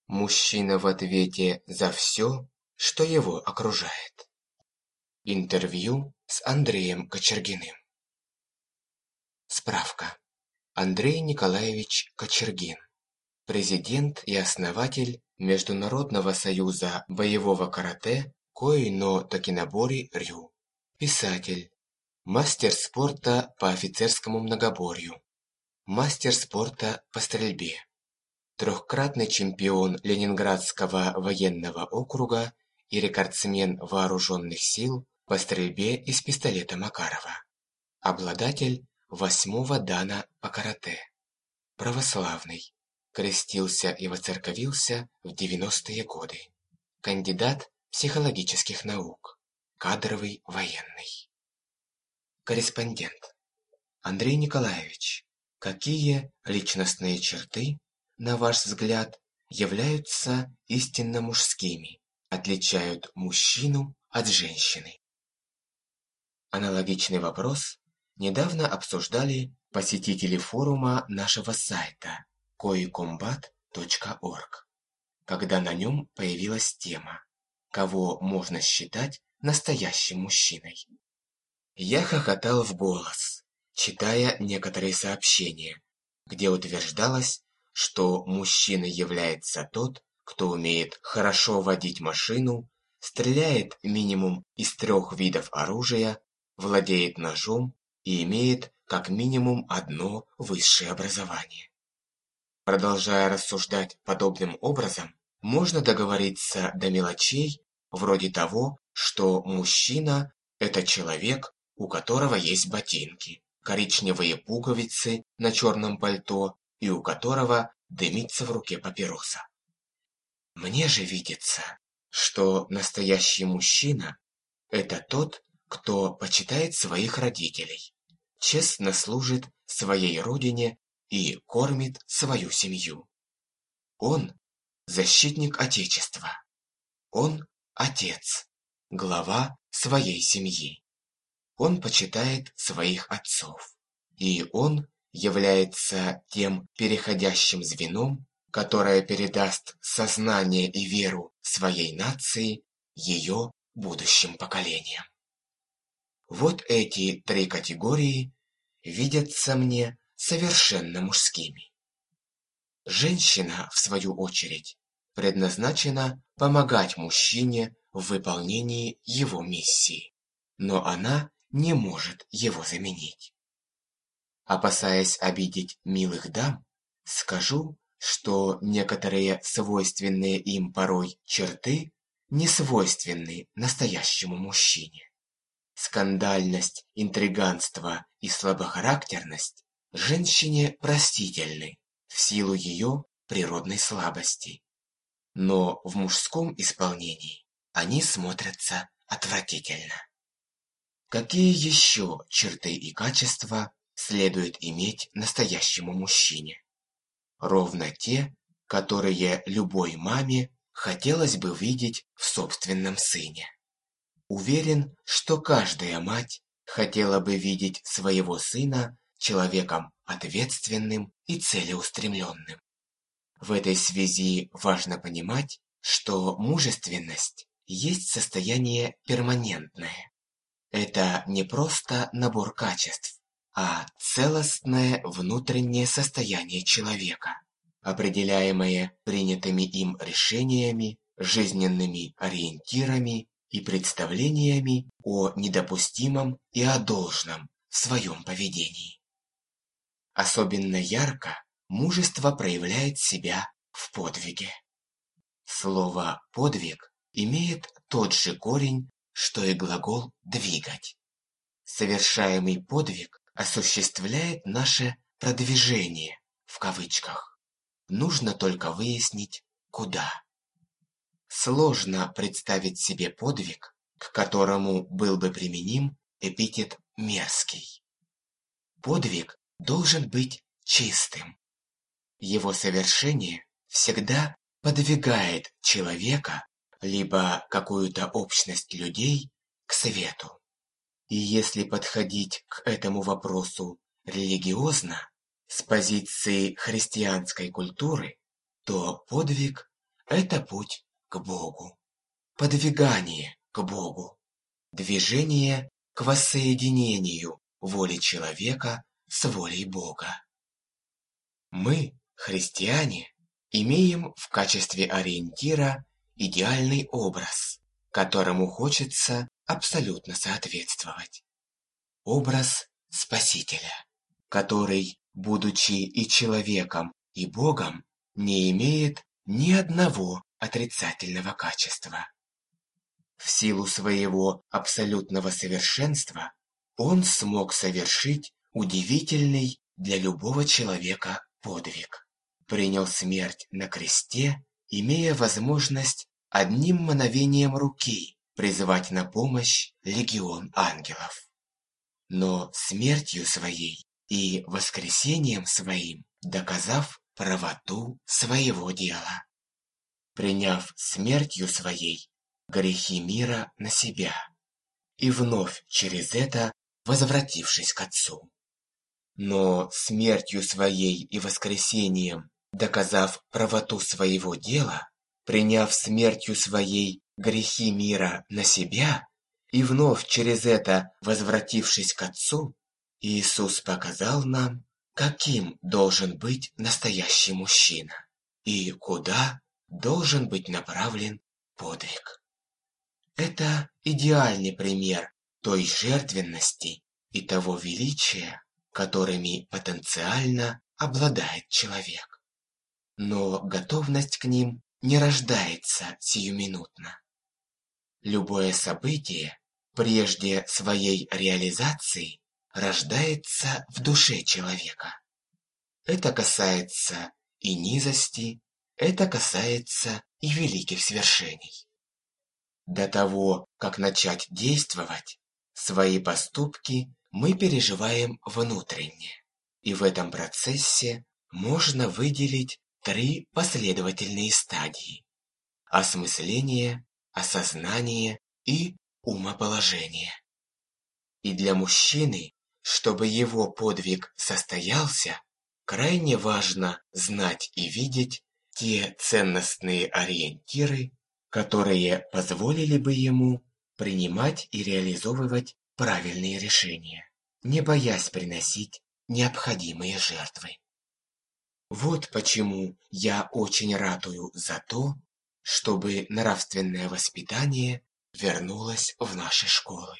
Мужчина в ответе за все, что его окружает. Интервью с Андреем Кочергиным. Справка. Андрей Николаевич Кочергин. Президент и основатель Международного союза боевого карате Кои-но Токинобори-рю. Писатель. Мастер спорта по офицерскому многоборью. Мастер спорта по стрельбе. Трехкратный чемпион Ленинградского военного округа и рекордсмен вооруженных сил по стрельбе из пистолета Макарова. Обладатель 8-го дана по карате. Православный. Крестился и воцерковился в 90-е годы. Кандидат психологических наук. Кадровый военный. Корреспондент. Андрей Николаевич, какие личностные черты, на ваш взгляд, являются истинно мужскими, отличают мужчину от женщины? Аналогичный вопрос недавно обсуждали посетители форума нашего сайта koicombat.org, когда на нем появилась тема «Кого можно считать настоящим мужчиной?». Я хохотал в голос, читая некоторые сообщения, где утверждалось, что мужчиной является тот, кто умеет хорошо водить машину, стреляет минимум из 3 видов оружия, владеет ножом и имеет как минимум 1 высшее образование. Продолжая рассуждать подобным образом, можно договориться до мелочей, вроде того, что мужчина – это человек, у которого есть ботинки, коричневые пуговицы на черном пальто и у которого дымится в руке папироса. Мне же видится, что настоящий мужчина – это тот, кто почитает своих родителей, честно служит своей родине и кормит свою семью. Он – защитник Отечества. Он – отец, глава своей семьи. Он почитает своих отцов. И он является тем переходящим звеном, которое передаст сознание и веру своей нации ее будущим поколениям. Вот эти 3 категории видятся мне совершенно мужскими. Женщина, в свою очередь, предназначена помогать мужчине в выполнении его миссии, но она не может его заменить. Опасаясь обидеть милых дам, скажу, что некоторые свойственные им порой черты не свойственны настоящему мужчине. Скандальность, интриганство и слабохарактерность женщине простительны в силу ее природной слабости. Но в мужском исполнении они смотрятся отвратительно. Какие еще черты и качества следует иметь настоящему мужчине? Ровно те, которые любой маме хотелось бы видеть в собственном сыне. Уверен, что каждая мать хотела бы видеть своего сына человеком ответственным и целеустремленным. В этой связи важно понимать, что мужественность есть состояние перманентное. Это не просто набор качеств, а целостное внутреннее состояние человека, определяемое принятыми им решениями, жизненными ориентирами и представлениями о недопустимом и о должном в своем поведении. Особенно ярко мужество проявляет себя в подвиге. Слово «подвиг» имеет тот же корень, что и глагол «двигать». Совершаемый подвиг осуществляет наше «продвижение» в кавычках. Нужно только выяснить, куда. Сложно представить себе подвиг, к которому был бы применим эпитет «мерзкий». Подвиг должен быть чистым. Его совершение всегда подвигает человека, либо какую-то общность людей, к свету. И если подходить к этому вопросу религиозно, с позиции христианской культуры, то подвиг – Это путь к Богу, подвигание к Богу, движение к воссоединению воли человека с волей Бога. Мы, христиане, имеем в качестве ориентира идеальный образ, которому хочется абсолютно соответствовать. Образ Спасителя, который, будучи и человеком, и Богом, не имеет ни одного отрицательного качества. В силу своего абсолютного совершенства он смог совершить удивительный для любого человека подвиг. Принял смерть на кресте, имея возможность одним мановением руки призвать на помощь легион ангелов. Но смертью своей и воскресением своим доказав правоту своего дела, приняв смертью своей грехи мира на себя и вновь через это возвратившись к Отцу. Но смертью своей и воскресением доказав правоту своего дела, приняв смертью своей грехи мира на себя и вновь через это возвратившись к Отцу, Иисус показал нам, каким должен быть настоящий мужчина и куда должен быть направлен подвиг. Это идеальный пример той жертвенности и того величия, которыми потенциально обладает человек. Но готовность к ним не рождается сиюминутно. Любое событие, прежде своей реализации, рождается в душе человека. Это касается и низости, это касается и великих свершений. До того, как начать действовать, свои поступки мы переживаем внутренне, и в этом процессе можно выделить 3 последовательные стадии: осмысление, осознание и умоположение. И для мужчины, чтобы его подвиг состоялся, крайне важно знать и видеть те ценностные ориентиры, которые позволили бы ему принимать и реализовывать правильные решения, не боясь приносить необходимые жертвы. Вот почему я очень ратую за то, чтобы нравственное воспитание вернулось в наши школы.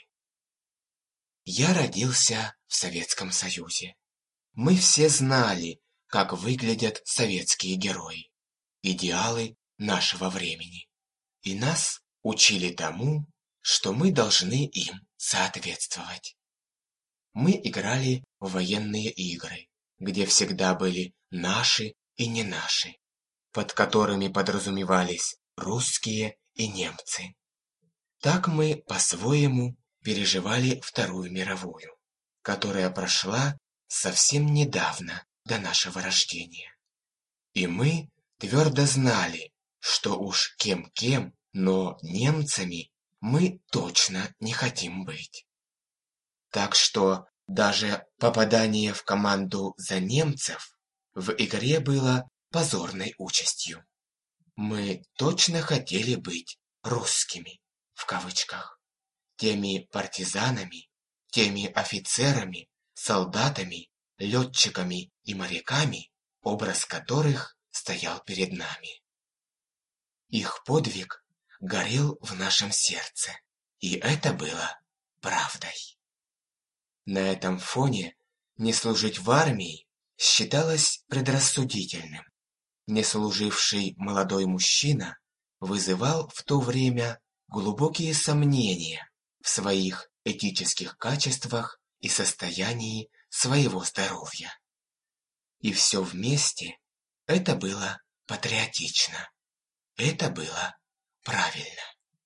Я родился в Советском Союзе. Мы все знали, как выглядят советские герои, идеалы нашего времени. И нас учили тому, что мы должны им соответствовать. Мы играли в военные игры, где всегда были наши и не наши, под которыми подразумевались русские и немцы. Так мы по-своему переживали Вторую мировую, которая прошла совсем недавно до нашего рождения. И мы твердо знали, что уж кем-кем, но немцами мы точно не хотим быть. Так что даже попадание в команду за немцев в игре было позорной участью. Мы точно хотели быть «русскими», в кавычках, теми партизанами, теми офицерами, солдатами, летчиками и моряками, образ которых стоял перед нами. Их подвиг горел в нашем сердце, и это было правдой. На этом фоне не служить в армии считалось предрассудительным. Не служивший молодой мужчина вызывал в то время глубокие сомнения в своих этических качествах и состоянии своего здоровья. И все вместе это было патриотично. Это было правильно.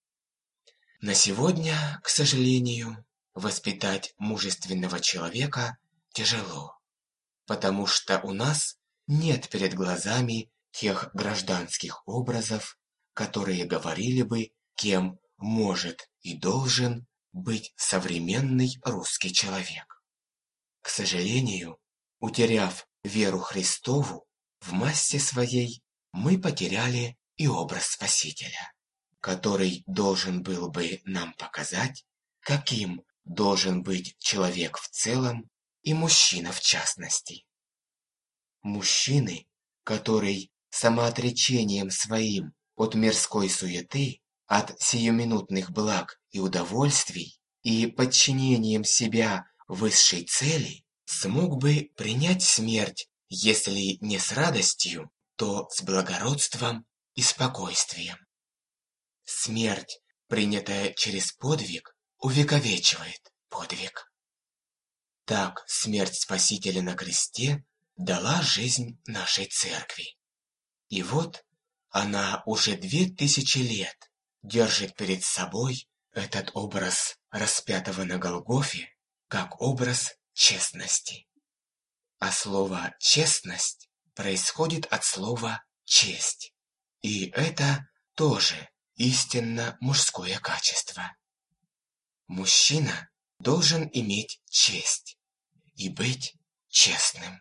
На сегодня, к сожалению, воспитать мужественного человека тяжело, потому что у нас нет перед глазами тех гражданских образов, которые говорили бы, кем может и должен быть современный русский человек. К сожалению, утеряв веру Христову, в массе своей мы потеряли и образ Спасителя, который должен был бы нам показать, каким должен быть человек в целом и мужчина в частности. Мужчины, который самоотречением своим от мирской суеты, от сиюминутных благ и удовольствий и подчинением себя высшей цели, смог бы принять смерть, если не с радостью, то с благородством и спокойствием. Смерть, принятая через подвиг, увековечивает подвиг. Так смерть Спасителя на кресте дала жизнь нашей церкви. И вот она уже 2000 лет держит перед собой этот образ распятого на Голгофе как образ честности. А слово «честность» происходит от слова «честь». И это тоже истинно мужское качество. Мужчина должен иметь честь и быть честным.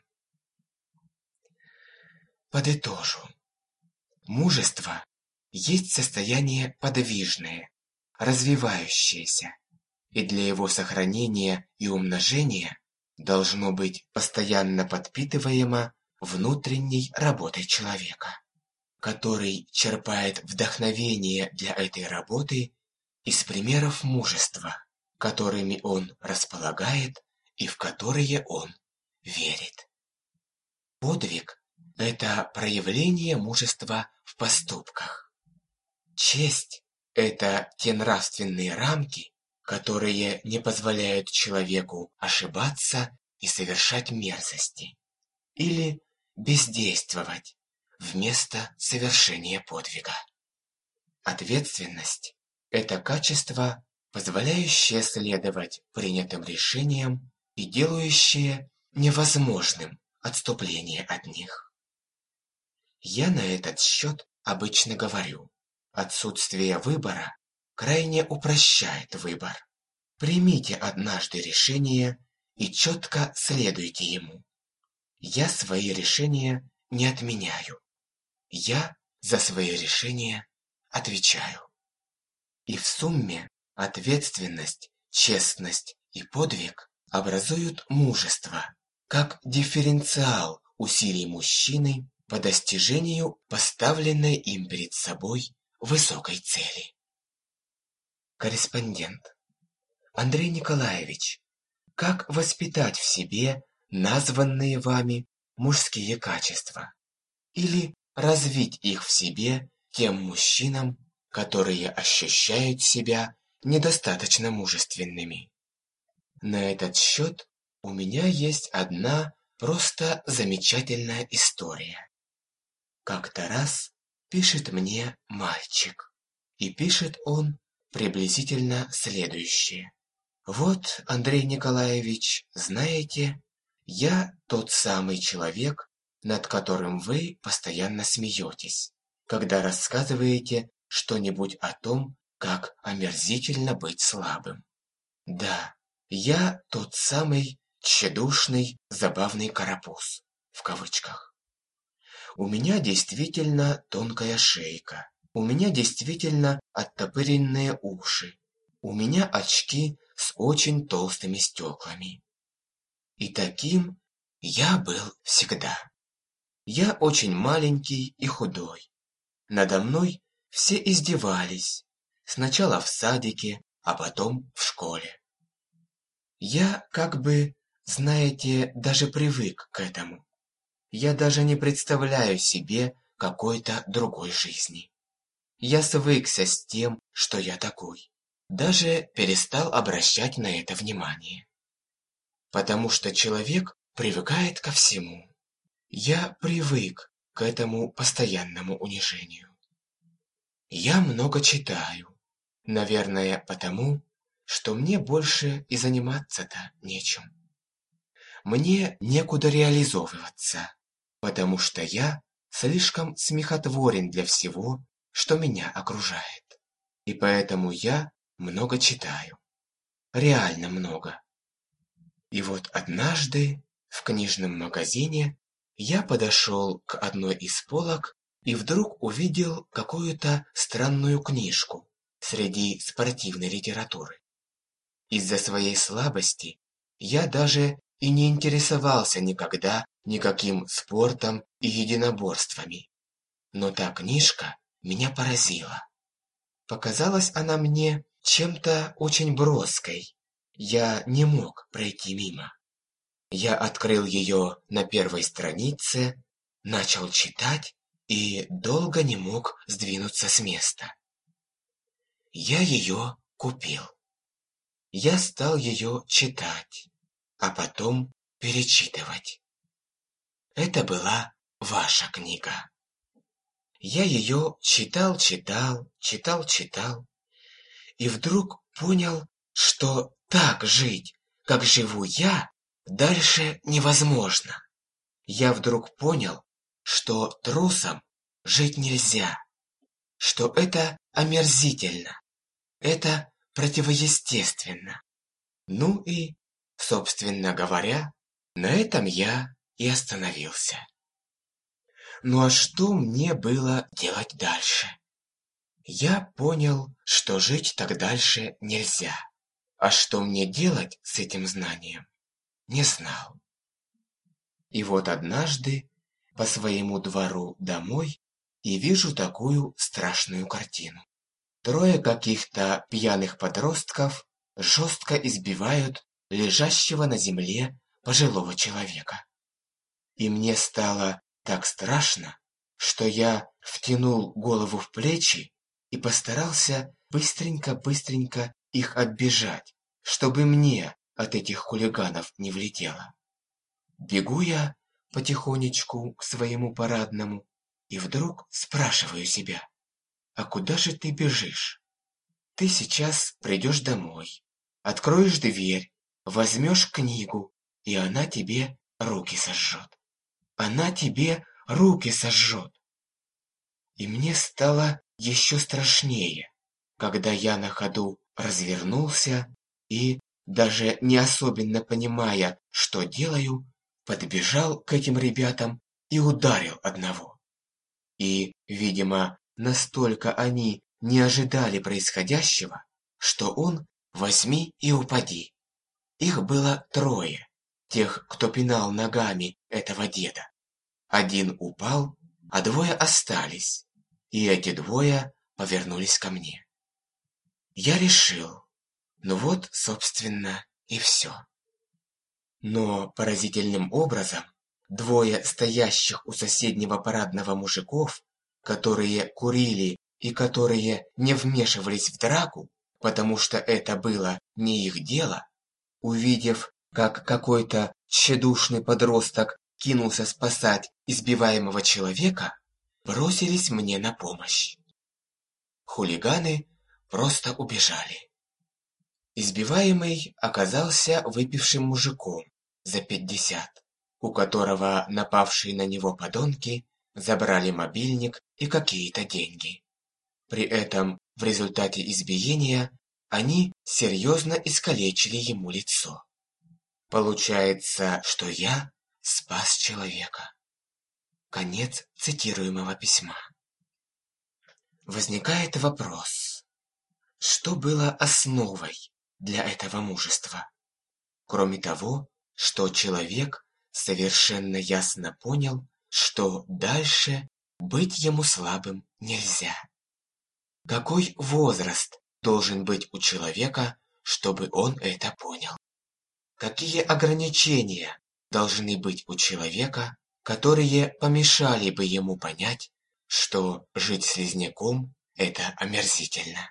Подытожу. Мужество есть состояние подвижное, развивающееся, и для его сохранения и умножения должно быть постоянно подпитываемо внутренней работой человека, который черпает вдохновение для этой работы из примеров мужества, которыми он располагает и в которые он верит. Подвиг – это проявление мужества в поступках. Честь – это те нравственные рамки, которые не позволяют человеку ошибаться и совершать мерзости, или бездействовать вместо совершения подвига. Ответственность – это качество, позволяющее следовать принятым решениям и делающее невозможным отступление от них. Я на этот счет обычно говорю: отсутствие выбора крайне упрощает выбор. Примите однажды решение и четко следуйте ему. Я свои решения не отменяю. Я за свои решения отвечаю. И в сумме ответственность, честность и подвиг образуют мужество, как дифференциал усилий мужчины по достижению поставленной им перед собой высокой цели. Корреспондент. Андрей Николаевич, как воспитать в себе названные вами мужские качества или развить их в себе тем мужчинам, которые ощущают себя недостаточно мужественными? На этот счет у меня есть одна просто замечательная история. Как-то раз пишет мне мальчик, и пишет он приблизительно следующее. Вот, Андрей Николаевич, знаете, я тот самый человек, над которым вы постоянно смеетесь, когда рассказываете что-нибудь о том, как омерзительно быть слабым. Да, я тот самый тщедушный, забавный карапуз, в кавычках. У меня действительно тонкая шейка, у меня действительно оттопыренные уши, у меня очки с очень толстыми стеклами. И таким я был всегда. Я очень маленький и худой. Надо мной все издевались, сначала в садике, а потом в школе. Я как бы, знаете, даже привык к этому. Я даже не представляю себе какой-то другой жизни. Я свыкся с тем, что я такой. Даже перестал обращать на это внимание. Потому что человек привыкает ко всему. Я привык к этому постоянному унижению. Я много читаю. Наверное, потому, что мне больше и заниматься-то нечем. Мне некуда реализовываться, потому что я слишком смехотворен для всего, что меня окружает. И поэтому я много читаю. Реально много. И вот однажды в книжном магазине я подошел к одной из полок и вдруг увидел какую-то странную книжку среди спортивной литературы. Из-за своей слабости я даже и не интересовался никогда никаким спортом и единоборствами. Но та книжка меня поразила. Показалась она мне чем-то очень броской. Я не мог пройти мимо. Я открыл ее на первой странице, начал читать и долго не мог сдвинуться с места. Я ее купил. Я стал ее читать, а потом перечитывать. Это была ваша книга. Я ее читал, и вдруг понял, что так жить, как живу я, дальше невозможно. Я вдруг понял, что трусом жить нельзя, что это омерзительно, это противоестественно. Ну и, собственно говоря, на этом я и остановился. Ну а что мне было делать дальше? Я понял, что жить так дальше нельзя. А что мне делать с этим знанием, не знал. И вот однажды по своему двору домой и вижу такую страшную картину. Трое каких-то пьяных подростков жестко избивают лежащего на земле пожилого человека. И мне стало так страшно, что я втянул голову в плечи и постарался быстренько их оббежать, чтобы мне от этих хулиганов не влетело. Бегу я потихонечку к своему парадному и вдруг спрашиваю себя: а куда же ты бежишь? Ты сейчас придешь домой, откроешь дверь, возьмешь книгу, и она тебе руки сожжет. Она тебе руки сожжет. И мне стало еще страшнее, когда я на ходу развернулся и, даже не особенно понимая, что делаю, подбежал к этим ребятам и ударил одного. И, видимо, настолько они не ожидали происходящего, что он возьми и упади. Их было трое, тех, кто пинал ногами этого деда. Один упал, а двое остались, и эти двое повернулись ко мне. Я решил, ну вот, собственно, и все. Но поразительным образом двое стоящих у соседнего парадного мужиков, которые курили и которые не вмешивались в драку, потому что это было не их дело, увидев, как какой-то тщедушный подросток кинулся спасать избиваемого человека, бросились мне на помощь. Хулиганы просто убежали. Избиваемый оказался выпившим мужиком за 50, у которого напавшие на него подонки забрали мобильник и какие-то деньги. При этом в результате избиения они серьезно искалечили ему лицо. Получается, что я спас человека. Конец цитируемого письма. Возникает вопрос, что было основой для этого мужества? Кроме того, что человек совершенно ясно понял, что дальше быть ему слабым нельзя. Какой возраст должен быть у человека, чтобы он это понял? Какие ограничения должны быть у человека, которые помешали бы ему понять, что жить слизняком – это омерзительно?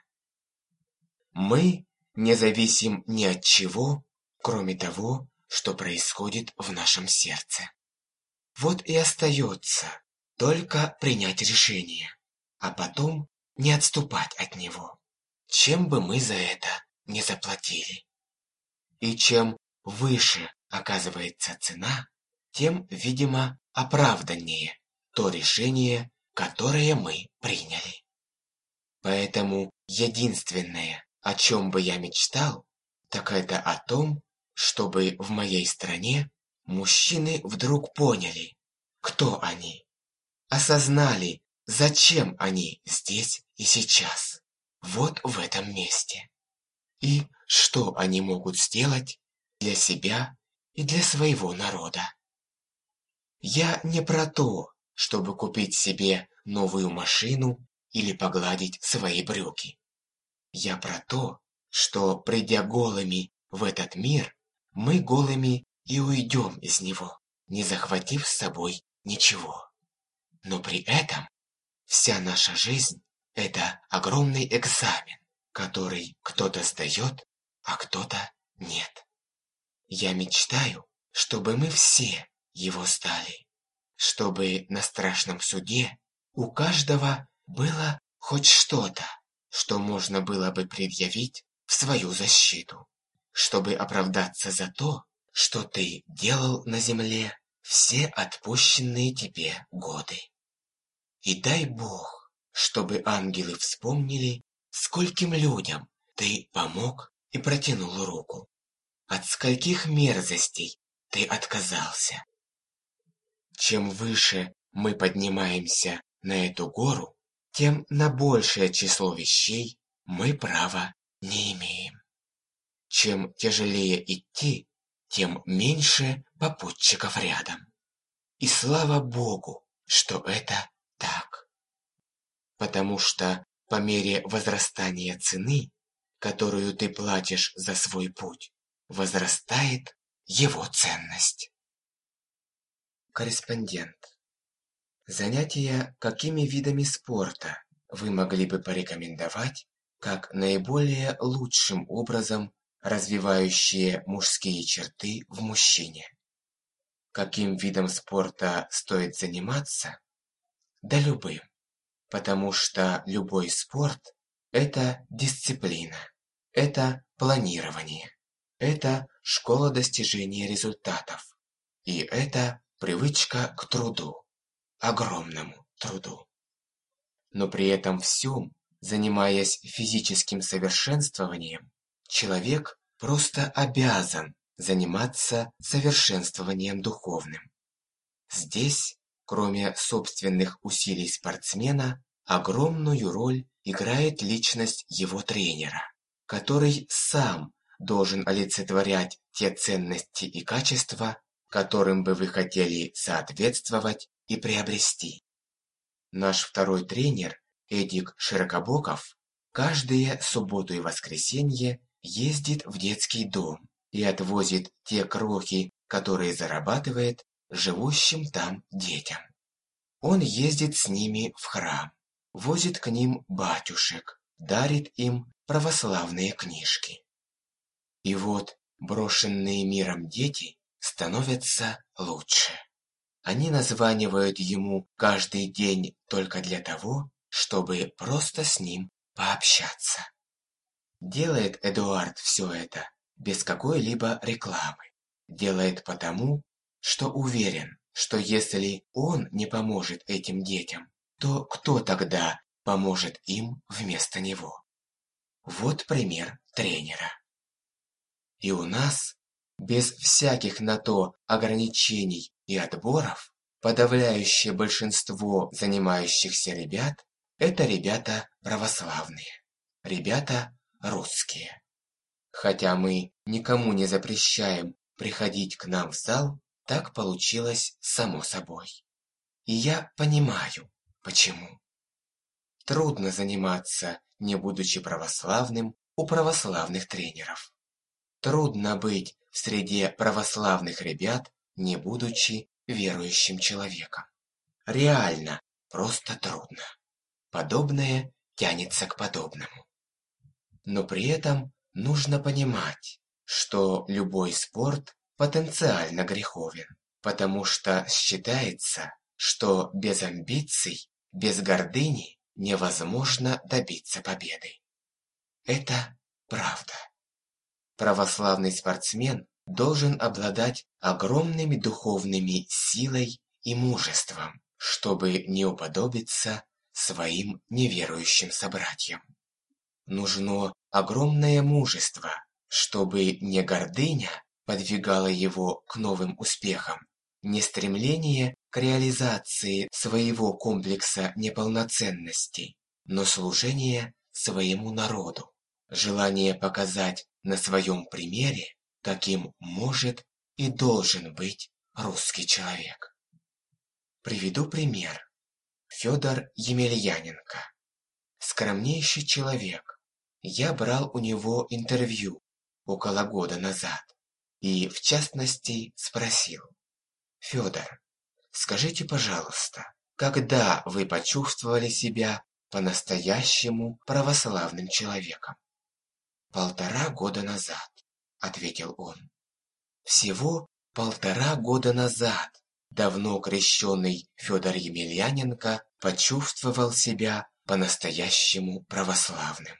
Мы не зависим ни от чего, кроме того, что происходит в нашем сердце. Вот и остается только принять решение, а потом не отступать от него, чем бы мы за это не заплатили. И чем выше оказывается цена, тем, видимо, оправданнее то решение, которое мы приняли. Поэтому единственное, о чем бы я мечтал, так это о том, чтобы в моей стране мужчины вдруг поняли, кто они, осознали зачем они здесь и сейчас, вот в этом месте, и что они могут сделать для себя и для своего народа. Я не про то, чтобы купить себе новую машину или погладить свои брюки. Я про то, что, придя голыми в этот мир, мы голыми и уйдем из него, не захватив с собой ничего. Но при этом вся наша жизнь – это огромный экзамен, который кто-то сдает, а кто-то нет. Я мечтаю, чтобы мы все его сдали, чтобы на страшном суде у каждого было хоть что-то, что можно было бы предъявить в свою защиту, чтобы оправдаться за то, что ты делал на земле все отпущенные тебе годы. И дай Бог, чтобы ангелы вспомнили, скольким людям ты помог и протянул руку, от скольких мерзостей ты отказался. Чем выше мы поднимаемся на эту гору, тем на большее число вещей мы права не имеем. Чем тяжелее идти, тем меньше попутчиков рядом. И слава Богу, что это так. Потому что по мере возрастания цены, которую ты платишь за свой путь, возрастает его ценность. Корреспондент. Занятия какими видами спорта вы могли бы порекомендовать как наиболее лучшим образом развивающие мужские черты в мужчине? Каким видом спорта стоит заниматься? Да любым, потому что любой спорт – это дисциплина, это планирование, это школа достижения результатов, и это привычка к труду, огромному труду. Но при этом всем, занимаясь физическим совершенствованием, человек просто обязан заниматься совершенствованием духовным. Здесь, кроме собственных усилий спортсмена, огромную роль играет личность его тренера, который сам должен олицетворять те ценности и качества, которым бы вы хотели соответствовать и приобрести. Наш второй тренер, Эдик Широкобоков, каждые субботу и воскресенье ездит в детский дом и отвозит те крохи, которые зарабатывает, живущим там детям. Он ездит с ними в храм, возит к ним батюшек, дарит им православные книжки. И вот брошенные миром дети становятся лучше. Они названивают ему каждый день только для того, чтобы просто с ним пообщаться. Делает Эдуард все это без какой-либо рекламы. Делает потому, что уверен, что если он не поможет этим детям, то кто тогда поможет им вместо него? Вот пример тренера. И у нас, без всяких на то ограничений и отборов, подавляющее большинство занимающихся ребят – это ребята православные, ребята русские. Хотя мы никому не запрещаем приходить к нам в зал, так получилось само собой. И я понимаю, почему. Трудно заниматься, не будучи православным, у православных тренеров. Трудно быть в среде православных ребят, не будучи верующим человеком. Реально, просто трудно. Подобное тянется к подобному. Но при этом нужно понимать, что любой спорт потенциально греховен, потому что считается, что без амбиций, без гордыни невозможно добиться победы. Это правда. Православный спортсмен должен обладать огромными духовными силой и мужеством, чтобы не уподобиться своим неверующим собратьям. Нужно огромное мужество, чтобы не гордыня подвигала его к новым успехам, не стремление к реализации своего комплекса неполноценности, но служение своему народу, желание показать на своем примере, каким может и должен быть русский человек. Приведу пример. Федор Емельяненко. Скромнейший человек. Я брал у него интервью около года назад и, в частности, спросил: «Федор, скажите, пожалуйста, когда вы почувствовали себя по-настоящему православным человеком?» «1,5 года назад», — ответил он. Всего 1,5 года назад давно крещеный Федор Емельяненко почувствовал себя по-настоящему православным.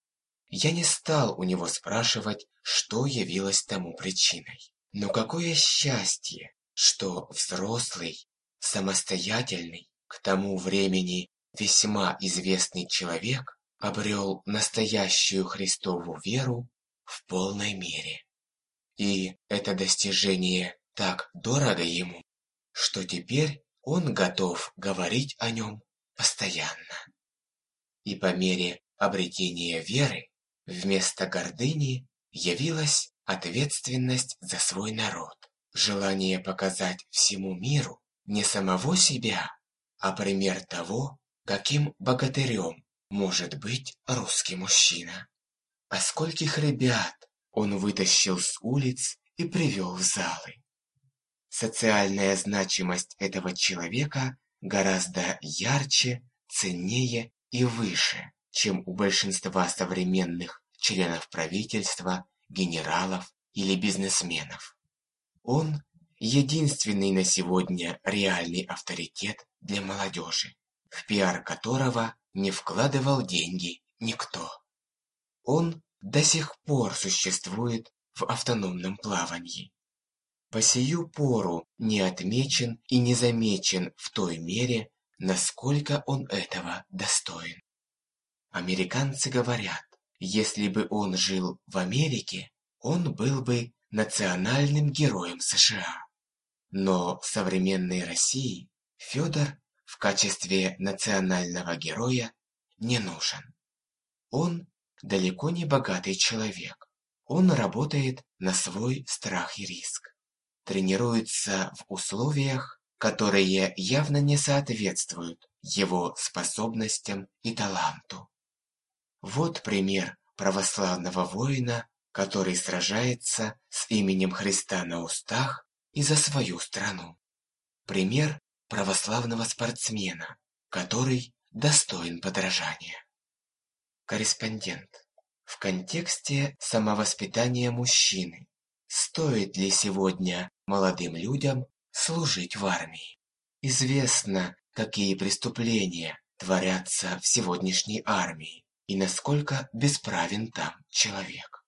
Я не стал у него спрашивать, что явилось тому причиной. Но какое счастье, что взрослый, самостоятельный, к тому времени весьма известный человек обрел настоящую Христову веру в полной мере. И это достижение так дорого ему, что теперь он готов говорить о нем постоянно. И по мере обретения веры вместо гордыни явилась ответственность за свой народ, желание показать всему миру не самого себя, а пример того, каким богатырем может быть русский мужчина. А скольких ребят он вытащил с улиц и привел в залы. Социальная значимость этого человека гораздо ярче, ценнее и выше, чем у большинства современных членов правительства, генералов или бизнесменов. Он единственный на сегодня реальный авторитет для молодежи, в пиар которого не вкладывал деньги никто. Он до сих пор существует в автономном плавании. По сию пору не отмечен и не замечен в той мере, насколько он этого достоин. Американцы говорят, если бы он жил в Америке, он был бы национальным героем США. Но современной России Федор в качестве национального героя не нужен. Он далеко не богатый человек. Он работает на свой страх и риск. Тренируется в условиях, которые явно не соответствуют его способностям и таланту. Вот пример православного воина, который сражается с именем Христа на устах и за свою страну. Пример православного спортсмена, который достоин подражания. Корреспондент. В контексте самовоспитания мужчины, стоит ли сегодня молодым людям служить в армии? Известно, какие преступления творятся в сегодняшней армии и насколько бесправен там человек.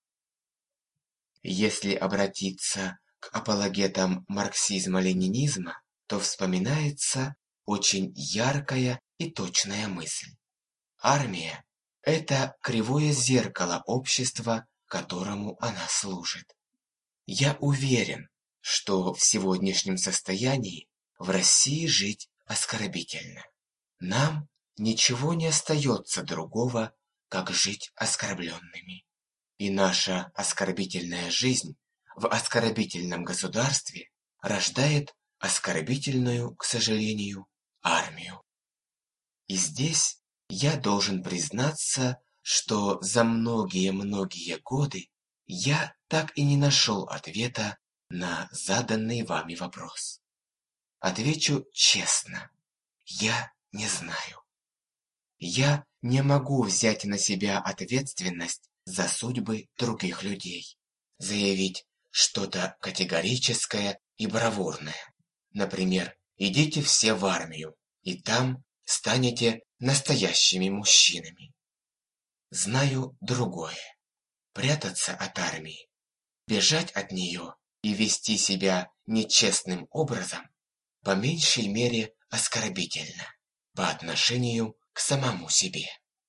Если обратиться к апологетам марксизма-ленинизма, то вспоминается очень яркая и точная мысль. Армия – это кривое зеркало общества, которому она служит. Я уверен, что в сегодняшнем состоянии в России жить оскорбительно. Нам ничего не остается другого, как жить оскорбленными. И наша оскорбительная жизнь в оскорбительном государстве рождает оскорбительную, к сожалению, армию. И здесь я должен признаться, что за многие-многие годы я так и не нашел ответа на заданный вами вопрос. Отвечу честно, я не знаю. Я не могу взять на себя ответственность за судьбы других людей, заявить что-то категорическое и бравурное. Например, идите все в армию, и там станете настоящими мужчинами. Знаю другое. Прятаться от армии, бежать от нее и вести себя нечестным образом по меньшей мере оскорбительно по отношению к самому себе.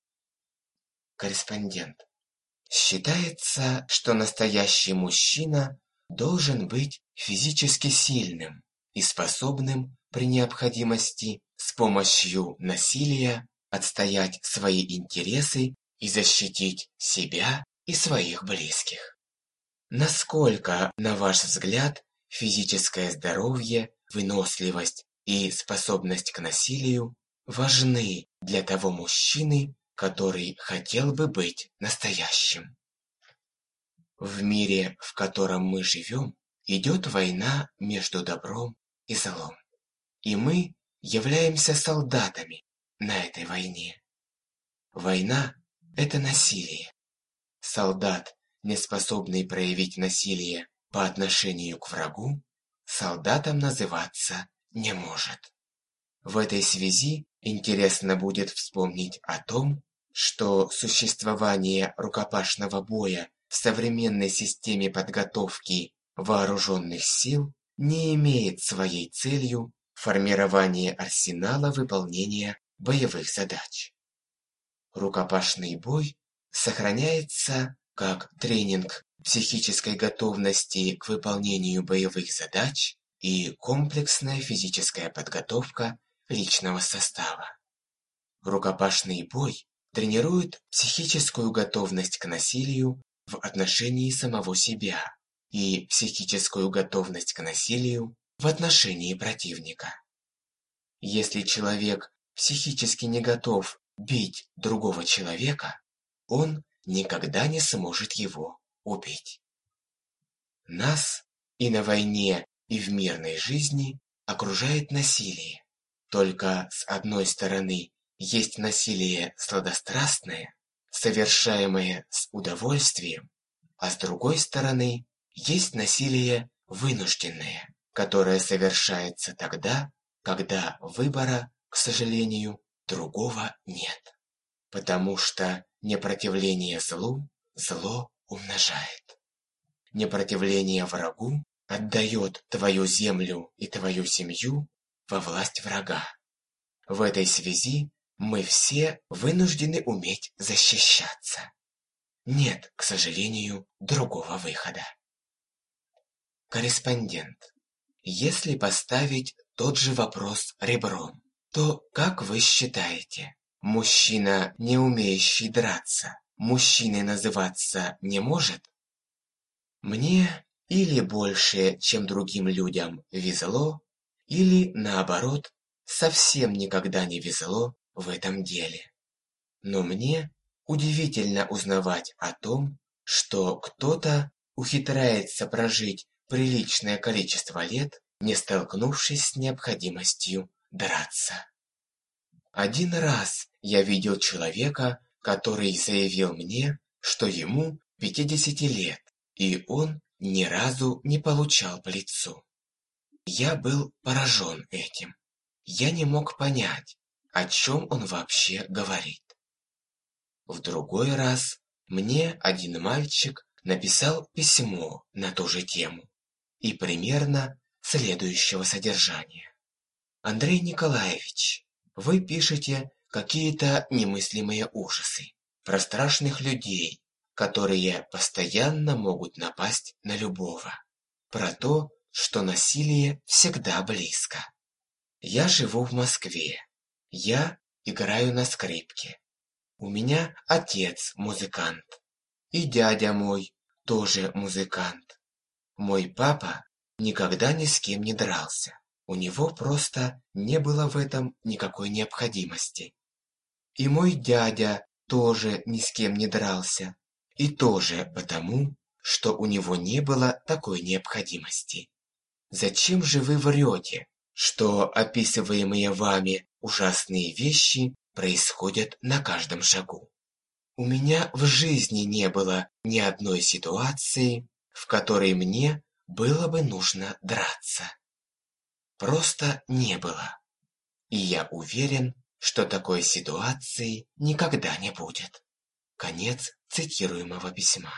Корреспондент. Считается, что настоящий мужчина должен быть физически сильным и способным при необходимости с помощью насилия отстоять свои интересы и защитить себя и своих близких. Насколько, на ваш взгляд, физическое здоровье, выносливость и способность к насилию важны для того мужчины, который хотел бы быть настоящим? В мире, в котором мы живем, идет война между добром и злом. И мы являемся солдатами на этой войне. Война – это насилие. Солдат, не способный проявить насилие по отношению к врагу, солдатом называться не может. В этой связи интересно будет вспомнить о том, что существование рукопашного боя в современной системе подготовки вооруженных сил не имеет своей целью формирование арсенала выполнения боевых задач. Рукопашный бой сохраняется как тренинг психической готовности к выполнению боевых задач и комплексная физическая подготовка личного состава. Рукопашный бой тренирует психическую готовность к насилию в отношении самого себя и психическую готовность к насилию в отношении противника. Если человек психически не готов бить другого человека, он никогда не сможет его убить. Нас и на войне, и в мирной жизни окружает насилие. Только с одной стороны есть насилие сладострастное, совершаемое с удовольствием, а с другой стороны есть насилие вынужденное, которое совершается тогда, когда выбора, к сожалению, другого нет. Потому что непротивление злу зло умножает. Непротивление врагу отдает твою землю и твою семью во власть врага. В этой связи мы все вынуждены уметь защищаться. Нет, к сожалению, другого выхода. Корреспондент. Если поставить тот же вопрос ребром, то как вы считаете, мужчина, не умеющий драться, мужчиной называться не может? Мне или больше, чем другим людям, везло, или, наоборот, совсем никогда не везло в этом деле. Но мне удивительно узнавать о том, что кто-то ухитряется прожить приличное количество лет, не столкнувшись с необходимостью драться. Один раз я видел человека, который заявил мне, что ему 50 лет, и он ни разу не получал по лицу. Я был поражен этим. Я не мог понять, о чем он вообще говорит. В другой раз мне один мальчик написал письмо на ту же тему и примерно следующего содержания. Андрей Николаевич, вы пишете какие-то немыслимые ужасы про страшных людей, которые постоянно могут напасть на любого, про то, что насилие всегда близко. Я живу в Москве. Я играю на скрипке. У меня отец музыкант. И дядя мой тоже музыкант. Мой папа никогда ни с кем не дрался. У него просто не было в этом никакой необходимости. И мой дядя тоже ни с кем не дрался. И тоже потому, что у него не было такой необходимости. Зачем же вы врете, что описываемые вами ужасные вещи происходят на каждом шагу? У меня в жизни не было ни одной ситуации, в которой мне было бы нужно драться. Просто не было. И я уверен, что такой ситуации никогда не будет. Конец цитируемого письма.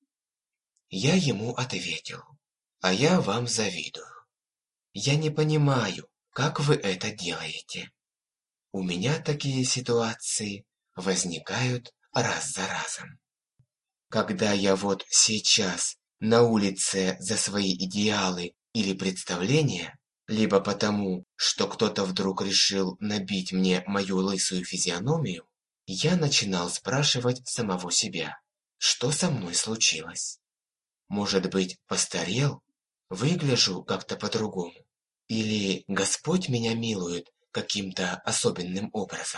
Я ему ответил: а я вам завидую. Я не понимаю, как вы это делаете. У меня такие ситуации возникают раз за разом. Когда я вот сейчас на улице за свои идеалы или представления, либо потому, что кто-то вдруг решил набить мне мою лысую физиономию, я начинал спрашивать самого себя, что со мной случилось. Может быть, постарел? Выгляжу как-то по-другому? Или Господь меня милует каким-то особенным образом?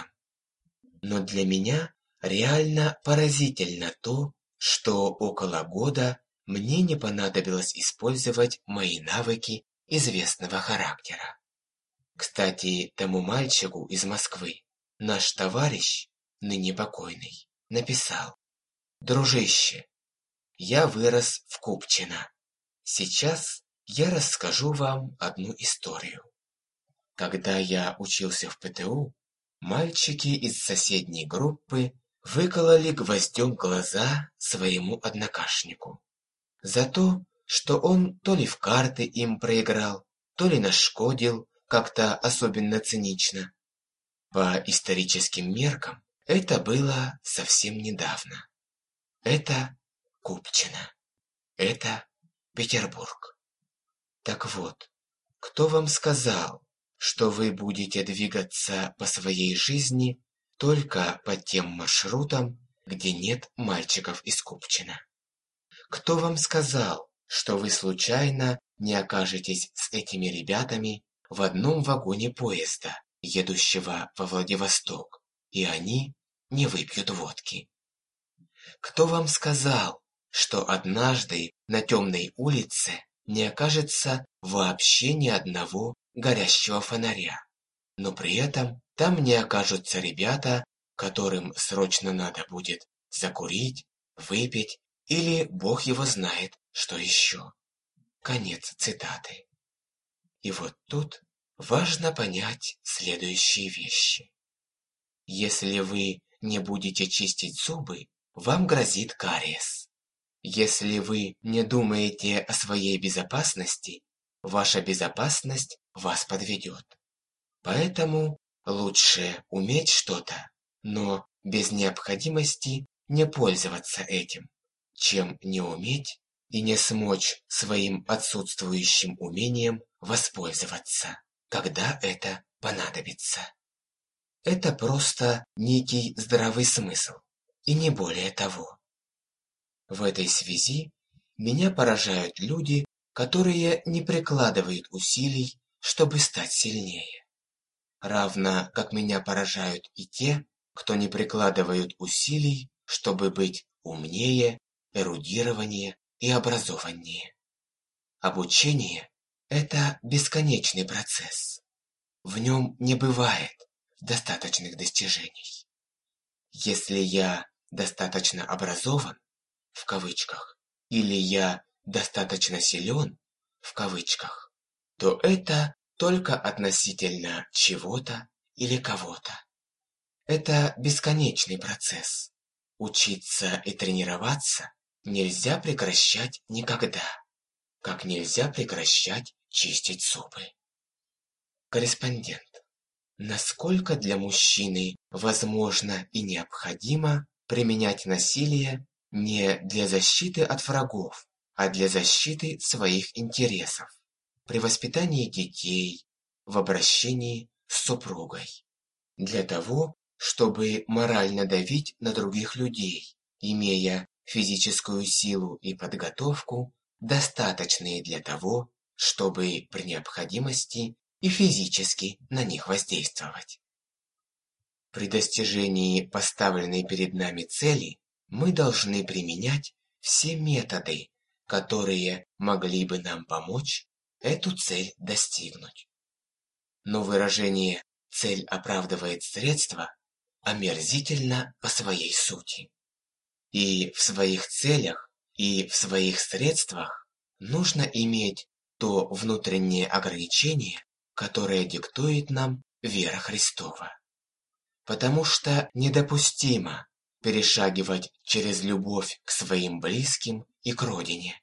Но для меня реально поразительно то, что около года мне не понадобилось использовать мои навыки известного характера. Кстати, тому мальчику из Москвы наш товарищ, ныне покойный, написал: «Дружище, я вырос в Купчино. Сейчас я расскажу вам одну историю. Когда я учился в ПТУ, мальчики из соседней группы выкололи гвоздем глаза своему однокашнику за то, что он то ли в карты им проиграл, то ли нашкодил как-то особенно цинично. По историческим меркам это было совсем недавно. Это Купчино. Это Петербург. Так вот, кто вам сказал, что вы будете двигаться по своей жизни только по тем маршрутам, где нет мальчиков из Купчино? Кто вам сказал, что вы случайно не окажетесь с этими ребятами в одном вагоне поезда, едущего во Владивосток, и они не выпьют водки? Кто вам сказал, что однажды на темной улице не окажется вообще ни одного горящего фонаря, но при этом там не окажутся ребята, которым срочно надо будет закурить, выпить или бог его знает, что еще. Конец цитаты. И вот тут важно понять следующие вещи. Если вы не будете чистить зубы, вам грозит кариес. Если вы не думаете о своей безопасности, ваша безопасность вас подведет. Поэтому лучше уметь что-то, но без необходимости не пользоваться этим, чем не уметь и не смочь своим отсутствующим умением воспользоваться, когда это понадобится. Это просто некий здравый смысл, и не более того. В этой связи меня поражают люди, которые не прикладывают усилий, чтобы стать сильнее. Равно как меня поражают и те, кто не прикладывают усилий, чтобы быть умнее, эрудированнее и образованнее. Обучение – это бесконечный процесс. В нем не бывает достаточных достижений. Если я достаточно образован, в кавычках, или я достаточно силен, в кавычках, то это только относительно чего-то или кого-то. Это бесконечный процесс. Учиться и тренироваться нельзя прекращать никогда, как нельзя прекращать чистить зубы. Корреспондент. Насколько для мужчины возможно и необходимо применять насилие не для защиты от врагов, а для защиты своих интересов при воспитании детей, в обращении с супругой, для того, чтобы морально давить на других людей, имея физическую силу и подготовку, достаточные для того, чтобы при необходимости и физически на них воздействовать. При достижении поставленной перед нами цели мы должны применять все методы, которые могли бы нам помочь эту цель достигнуть. Но выражение «цель оправдывает средства» омерзительно по своей сути. И в своих целях, и в своих средствах нужно иметь то внутреннее ограничение, которое диктует нам вера Христова. Потому что недопустимо перешагивать через любовь к своим близким и к родине.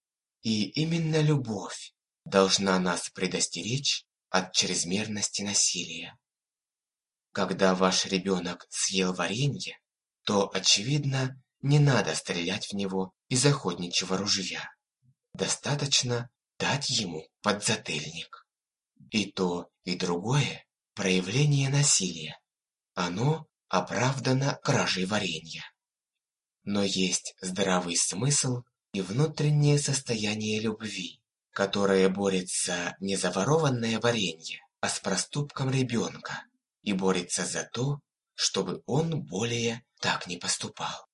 И именно любовь должна нас предостеречь от чрезмерности насилия. Когда ваш ребенок съел варенье, то, очевидно, не надо стрелять в него из охотничьего ружья. Достаточно дать ему подзатыльник. И то, и другое – проявление насилия. Оно оправдано кражей варенья. Но есть здравый смысл и внутреннее состояние любви, которое борется не за ворованное варенье, а с проступком ребенка и борется за то, чтобы он более так не поступал.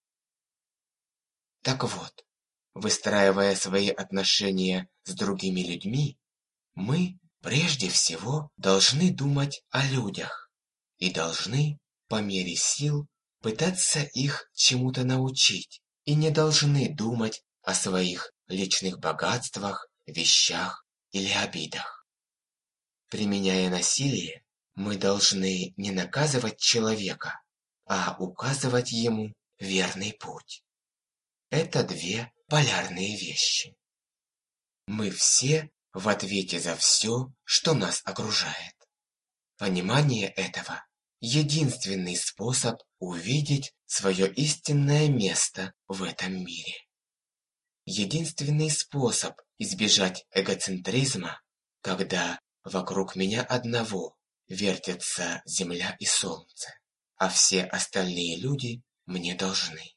Так вот, выстраивая свои отношения с другими людьми, мы прежде всего должны думать о людях и должны, по мере сил, пытаться их чему-то научить, и не должны думать о своих личных богатствах, вещах или обидах. Применяя насилие, мы должны не наказывать человека, а указывать ему верный путь. Это две полярные вещи. Мы все в ответе за все, что нас окружает. Понимание этого – единственный способ увидеть свое истинное место в этом мире. Единственный способ избежать эгоцентризма, когда вокруг меня одного вертятся земля и солнце, а все остальные люди мне должны.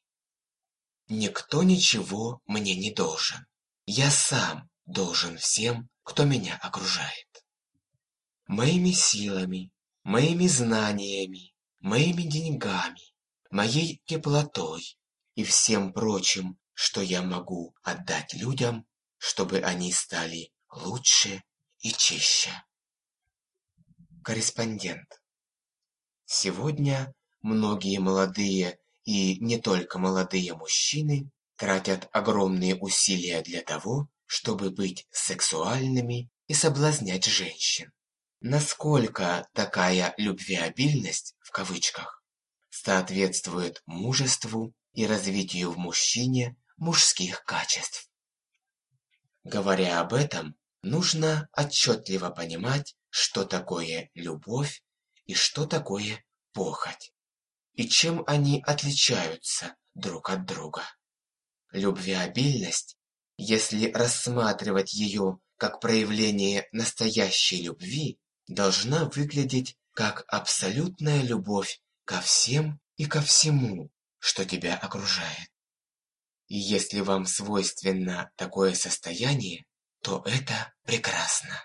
Никто ничего мне не должен. Я сам должен всем, кто меня окружает. Моими силами, моими знаниями, моими деньгами, моей теплотой и всем прочим, что я могу отдать людям, чтобы они стали лучше и чище. Корреспондент. Сегодня многие молодые и не только молодые мужчины тратят огромные усилия для того, чтобы быть сексуальными и соблазнять женщин. Насколько такая «любвеобильность» в кавычках соответствует мужеству и развитию в мужчине мужских качеств? Говоря об этом, нужно отчетливо понимать, что такое любовь и что такое похоть, и чем они отличаются друг от друга. Любвеобильность, если рассматривать ее как проявление настоящей любви, должна выглядеть как абсолютная любовь ко всем и ко всему, что тебя окружает. И если вам свойственно такое состояние, то это прекрасно.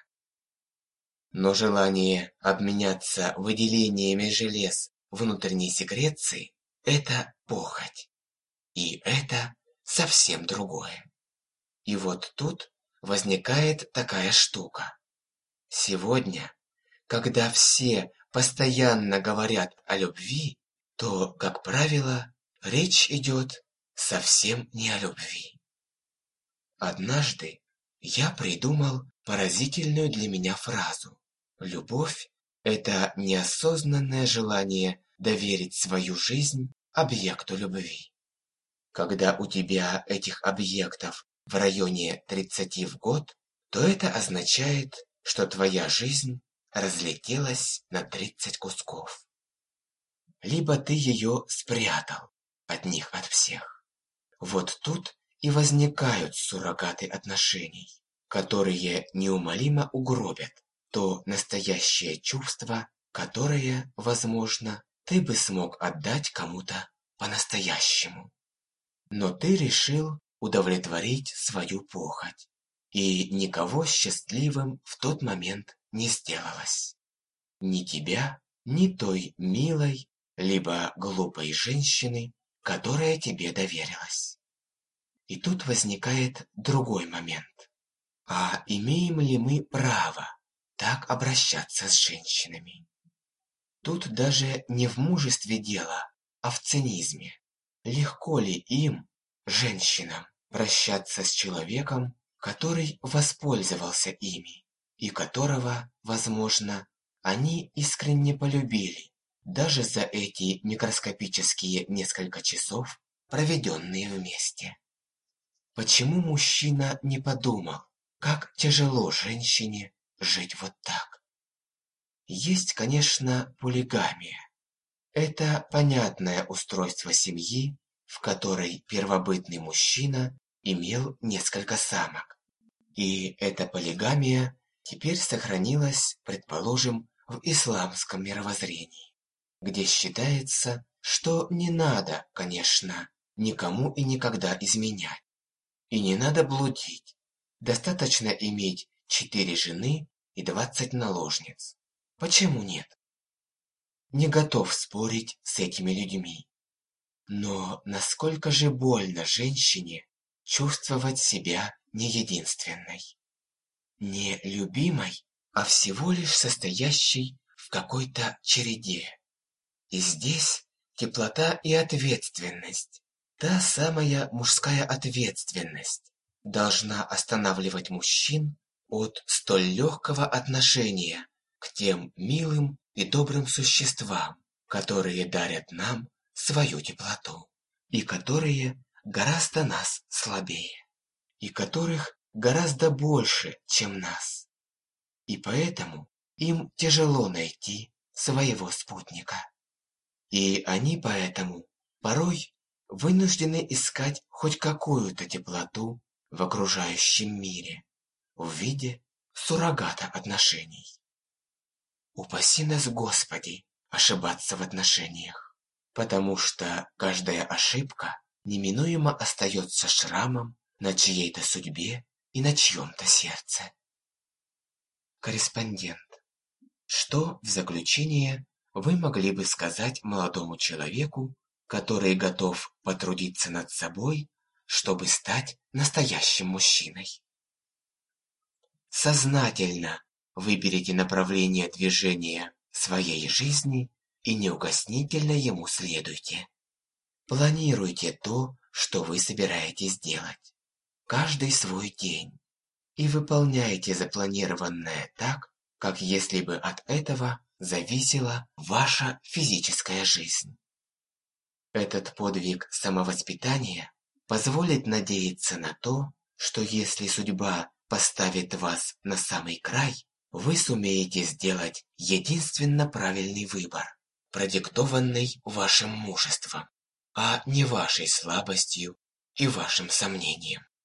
Но желание обменяться выделениями желез внутренней секреции – это похоть. И это совсем другое. И вот тут возникает такая штука. Сегодня, когда все постоянно говорят о любви, то, как правило, речь идет совсем не о любви. Однажды я придумал поразительную для меня фразу. Любовь – это неосознанное желание доверить свою жизнь объекту любви. Когда у тебя этих объектов в районе 30 в год, то это означает, что твоя жизнь разлетелась на 30 кусков. Либо ты ее спрятал от них от всех. Вот тут и возникают суррогаты отношений, которые неумолимо угробят то настоящее чувство, которое, возможно, ты бы смог отдать кому-то по-настоящему. Но ты решил удовлетворить свою похоть, и никого счастливым в тот момент не сделалось. Ни тебя, ни той милой, либо глупой женщины, которая тебе доверилась. И тут возникает другой момент. А имеем ли мы право так обращаться с женщинами? Тут даже не в мужестве дело, а в цинизме. Легко ли им, женщинам, прощаться с человеком, который воспользовался ими, и которого, возможно, они искренне полюбили, даже за эти микроскопические несколько часов, проведенные вместе? Почему мужчина не подумал, как тяжело женщине жить вот так? Есть, конечно, полигамия. Это понятное устройство семьи, в которой первобытный мужчина имел несколько самок. И эта полигамия теперь сохранилось, предположим, в исламском мировоззрении, где считается, что не надо, конечно, никому и никогда изменять, и не надо блудить. Достаточно иметь 4 жены и 20 наложниц. Почему нет? Не готов спорить с этими людьми. Но насколько же больно женщине чувствовать себя не единственной, не любимой, а всего лишь состоящей в какой-то череде. И здесь теплота и ответственность, та самая мужская ответственность, должна останавливать мужчин от столь легкого отношения к тем милым и добрым существам, которые дарят нам свою теплоту, и которые гораздо нас слабее, и которых гораздо больше, чем нас. И поэтому им тяжело найти своего спутника. И они поэтому порой вынуждены искать хоть какую-то теплоту в окружающем мире в виде суррогата отношений. Упаси нас, Господи, ошибаться в отношениях, потому что каждая ошибка неминуемо остается шрамом на чьей-то судьбе и на чьем-то сердце. Корреспондент. Что в заключение вы могли бы сказать молодому человеку, который готов потрудиться над собой, чтобы стать настоящим мужчиной? Сознательно выберите направление движения своей жизни и неукоснительно ему следуйте. Планируйте то, что вы собираетесь делать, каждый свой день, и выполняйте запланированное так, как если бы от этого зависела ваша физическая жизнь. Этот подвиг самовоспитания позволит надеяться на то, что если судьба поставит вас на самый край, вы сумеете сделать единственно правильный выбор, продиктованный вашим мужеством, а не вашей слабостью и вашим сомнением.